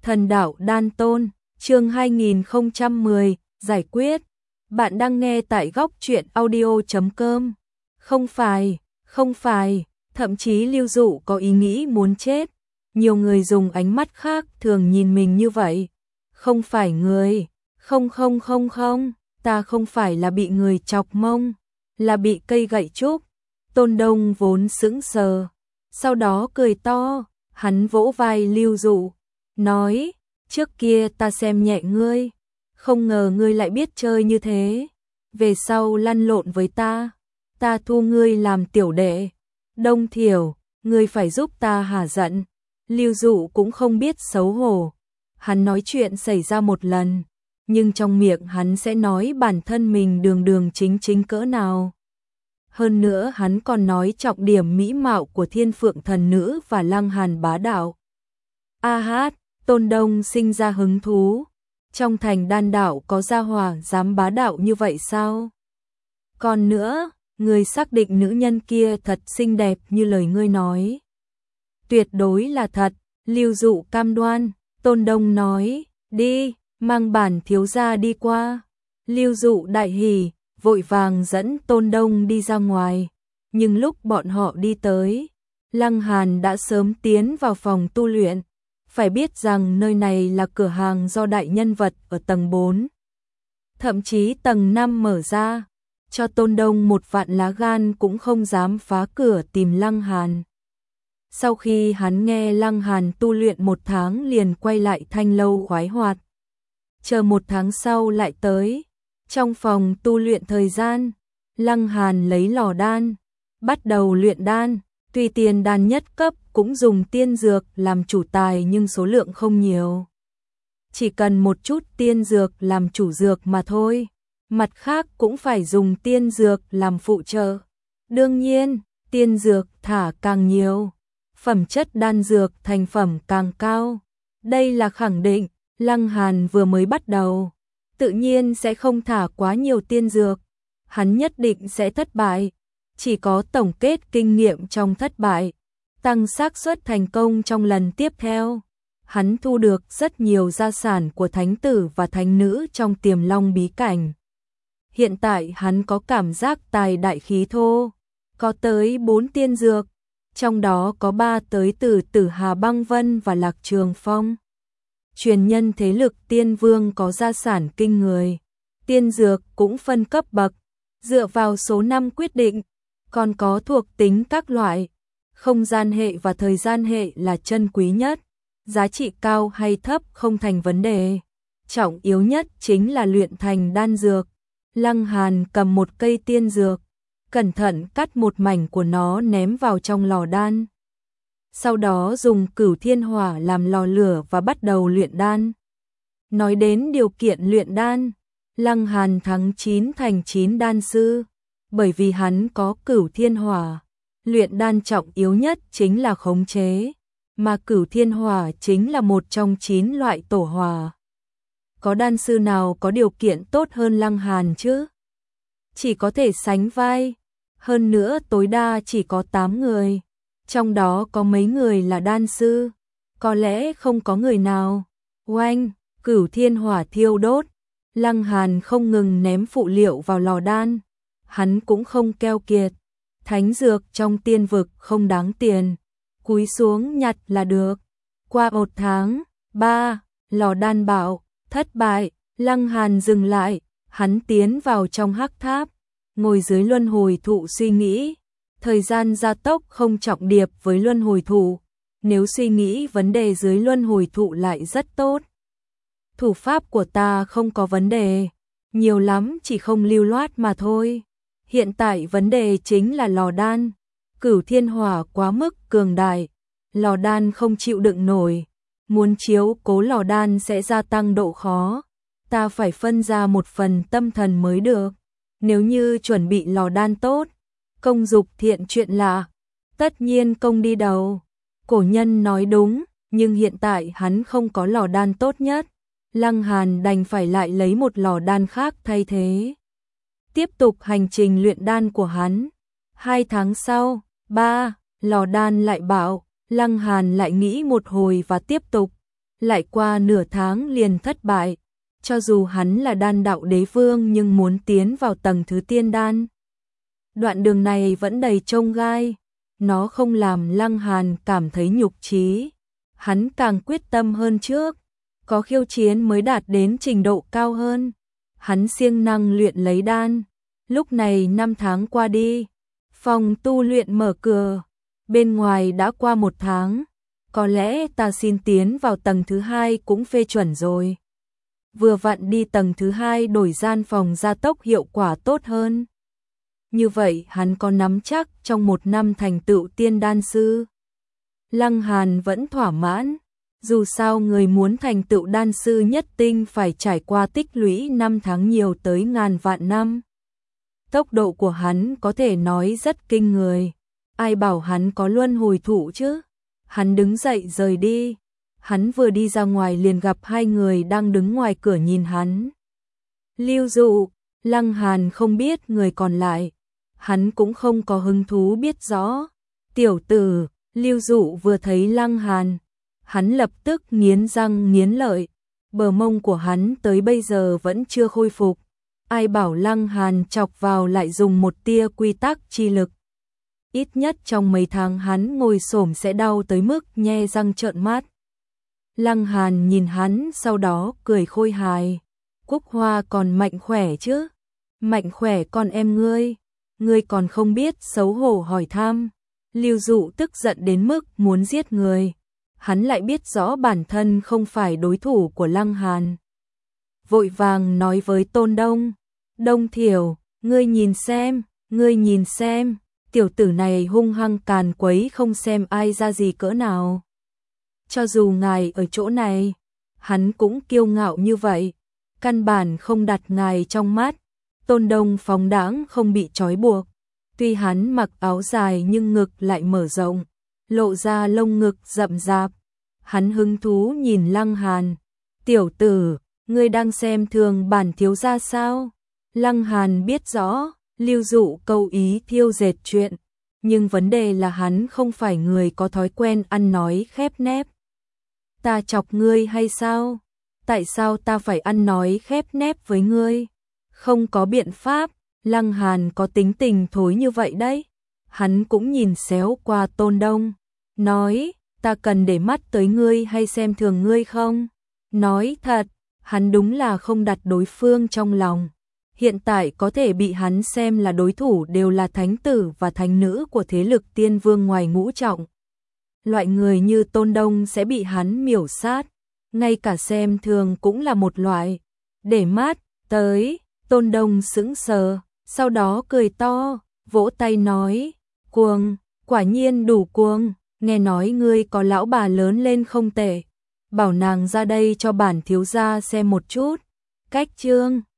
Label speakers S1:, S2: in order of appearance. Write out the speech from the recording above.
S1: Thần đạo đan tôn, chương 2010, giải quyết. Bạn đang nghe tại góc truyện audio.com. Không phải, thậm chí Lưu Dụ có ý nghĩ muốn chết. Nhiều người dùng ánh mắt khác thường nhìn mình như vậy. Không phải người, không, ta không phải là bị người chọc mông, là bị cây gậy trúc. Tôn Đông vốn sững sờ, sau đó cười to, hắn vỗ vai Lưu Dụ, nói, trước kia ta xem nhẹ ngươi, không ngờ ngươi lại biết chơi như thế, về sau lăn lộn với ta thu ngươi làm tiểu đệ. Đông Thiểu, ngươi phải giúp ta hả giận. Lưu Dụ cũng không biết xấu hổ, hắn nói chuyện xảy ra một lần, nhưng trong miệng hắn sẽ nói bản thân mình đường chính cỡ nào. Hơn nữa hắn còn nói trọng điểm mỹ mạo của Thiên Phượng thần nữ và Lăng Hàn bá đạo. Tôn Đông sinh ra hứng thú. Trong thành đan đạo có gia hỏa dám bá đạo như vậy sao? Còn nữa, người xác định nữ nhân kia thật xinh đẹp như lời ngươi nói. Tuyệt đối là thật, Lưu Dụ cam đoan. Tôn Đông nói, đi, mang bản thiếu gia đi qua. Lưu Dụ đại hỉ, vội vàng dẫn Tôn Đông đi ra ngoài. Nhưng lúc bọn họ đi tới, Lăng Hàn đã sớm tiến vào phòng tu luyện. Phải biết rằng nơi này là cửa hàng do đại nhân vật ở tầng 4. Thậm chí tầng 5 mở ra, cho Tôn Đông một vạn lá gan cũng không dám phá cửa tìm Lăng Hàn. Sau khi hắn nghe Lăng Hàn tu luyện 1 tháng liền quay lại Thanh Lâu khoái hoạt. Chờ 1 tháng sau lại tới. Trong phòng tu luyện thời gian, Lăng Hàn lấy lò đan, bắt đầu luyện đan. Tuy tiên đan nhất cấp cũng dùng tiên dược làm chủ tài nhưng số lượng không nhiều. Chỉ cần một chút tiên dược làm chủ dược mà thôi. Mặt khác cũng phải dùng tiên dược làm phụ trợ. Đương nhiên, tiên dược thả càng nhiều, phẩm chất đan dược thành phẩm càng cao. Đây là khẳng định, Lăng Hàn vừa mới bắt đầu, tự nhiên sẽ không thả quá nhiều tiên dược. Hắn nhất định sẽ thất bại. Chỉ có tổng kết kinh nghiệm trong thất bại, tăng xác suất thành công trong lần tiếp theo. Hắn thu được rất nhiều gia sản của thánh tử và thánh nữ trong Tiềm Long bí cảnh. Hiện tại hắn có cảm giác tài đại khí thô, có tới 4 tiên dược, trong đó có 3 tới từ Tử Hà Băng Vân và Lạc Trường Phong. Truyền nhân thế lực tiên vương có gia sản kinh người, tiên dược cũng phân cấp bậc, dựa vào số năm quyết định. Còn có thuộc tính các loại, không gian hệ và thời gian hệ là chân quý nhất, giá trị cao hay thấp không thành vấn đề. Trọng yếu nhất chính là luyện thành đan dược. Lăng Hàn cầm một cây tiên dược, cẩn thận cắt một mảnh của nó ném vào trong lò đan. Sau đó dùng Cửu Thiên Hỏa làm lò lửa và bắt đầu luyện đan. Nói đến điều kiện luyện đan, Lăng Hàn thắng 9 thành 9 đan sư. Bởi vì hắn có Cửu Thiên Hỏa, luyện đan trọng yếu nhất chính là khống chế, mà Cửu Thiên Hỏa chính là một trong 9 loại tổ hỏa. Có đan sư nào có điều kiện tốt hơn Lăng Hàn chứ? Chỉ có thể sánh vai, hơn nữa tối đa chỉ có 8 người, trong đó có mấy người là đan sư, có lẽ không có người nào. Oanh, Cửu Thiên Hỏa thiêu đốt, Lăng Hàn không ngừng ném phụ liệu vào lò đan. Hắn cũng không keo kiệt, thánh dược trong tiên vực không đáng tiền, cúi xuống nhặt là được. Qua 1 tháng, 3, lò đan bạo, thất bại, Lăng Hàn dừng lại, hắn tiến vào trong hắc tháp, ngồi dưới luân hồi thụ suy nghĩ. Thời gian gia tốc không trọng điệp với luân hồi thụ, nếu suy nghĩ vấn đề dưới luân hồi thụ lại rất tốt. Thủ pháp của ta không có vấn đề, nhiều lắm chỉ không lưu loát mà thôi. Hiện tại vấn đề chính là lò đan, Cửu Thiên Hỏa quá mức cường đại, lò đan không chịu đựng nổi, muốn chiếu cố lò đan sẽ gia tăng độ khó, ta phải phân ra một phần tâm thần mới được. Nếu như chuẩn bị lò đan tốt, công dục thiện chuyện lạ, tất nhiên công đi đầu. Cổ nhân nói đúng, nhưng hiện tại hắn không có lò đan tốt nhất, Lăng Hàn đành phải lại lấy một lò đan khác thay thế. Tiếp tục hành trình luyện đan của hắn. 2 tháng sau, 3, lò đan lại bạo, Lăng Hàn lại nghĩ một hồi và tiếp tục. lại qua nửa tháng liền thất bại. Cho dù hắn là đan đạo đế vương nhưng muốn tiến vào tầng thứ tiên đan, đoạn đường này vẫn đầy chông gai. Nó không làm Lăng Hàn cảm thấy nhục chí, hắn càng quyết tâm hơn trước, có khiêu chiến mới đạt đến trình độ cao hơn. Hắn siêng năng luyện lấy đan. Lúc này 5 tháng qua đi, phòng tu luyện mở cửa, bên ngoài đã qua 1 tháng, có lẽ ta xin tiến vào tầng thứ 2 cũng phê chuẩn rồi. Vừa vặn đi tầng thứ 2 đổi gian phòng gia tốc hiệu quả tốt hơn. Như vậy hắn có nắm chắc trong 1 năm thành tựu tiên đan sư. Lăng Hàn vẫn thỏa mãn, dù sao người muốn thành tựu đan sư nhất tinh phải trải qua tích lũy 5 tháng nhiều tới ngàn vạn năm. Tốc độ của hắn có thể nói rất kinh người, ai bảo hắn có luân hồi thụ chứ. Hắn đứng dậy rời đi, hắn vừa đi ra ngoài liền gặp 2 người đang đứng ngoài cửa nhìn hắn. Lưu Dụ, Lăng Hàn không biết người còn lại, hắn cũng không có hứng thú biết rõ. Tiểu tử, Lưu Dụ vừa thấy Lăng Hàn, hắn lập tức nghiến răng nghiến lợi, bờ mông của hắn tới bây giờ vẫn chưa khôi phục. Ai bảo Lăng Hàn chọc vào lại dùng một tia quy tắc chi lực. Ít nhất trong mấy tháng hắn ngồi xổm sẽ đau tới mức nhe răng trợn mắt. Lăng Hàn nhìn hắn sau đó cười khôi hài. Cúc Hoa còn mạnh khỏe chứ? Mạnh khỏe con em ngươi còn không biết xấu hổ hỏi thăm. Lưu Dụ tức giận đến mức muốn giết người. Hắn lại biết rõ bản thân không phải đối thủ của Lăng Hàn. Vội vàng nói với Tôn Đông, Đông Thiểu, ngươi nhìn xem, tiểu tử này hung hăng càn quấy không xem ai ra gì cỡ nào. Cho dù ngài ở chỗ này, hắn cũng kiêu ngạo như vậy, căn bản không đặt ngài trong mắt. Tôn Đông phóng đãng không bị trói buộc, tuy hắn mặc áo dài nhưng ngực lại mở rộng, lộ ra lông ngực rậm rạp. Hắn hứng thú nhìn Lăng Hàn, tiểu tử, ngươi đang xem thường bản thiếu gia sao? Lăng Hàn biết rõ, Lưu Dụ câu ý thiêu dệt chuyện, nhưng vấn đề là hắn không phải người có thói quen ăn nói khép nép. Ta chọc ngươi hay sao? Tại sao ta phải ăn nói khép nép với ngươi? Không có biện pháp, Lăng Hàn có tính tình thối như vậy đấy. Hắn cũng nhìn xéo qua Tôn Đông, nói, ta cần để mắt tới ngươi hay xem thường ngươi không? Nói thật, hắn đúng là không đặt đối phương trong lòng. Hiện tại có thể bị hắn xem là đối thủ đều là thánh tử và thánh nữ của thế lực tiên vương ngoài ngũ trọng. Loại người như Tôn Đông sẽ bị hắn miểu sát, ngay cả xem thường cũng là một loại. Để mắt tới, Tôn Đông sững sờ, sau đó cười to, vỗ tay nói, cuồng, quả nhiên đủ cuồng, nghe nói ngươi có lão bà lớn lên không tệ, bảo nàng ra đây cho bản thiếu gia xem một chút. Cách chương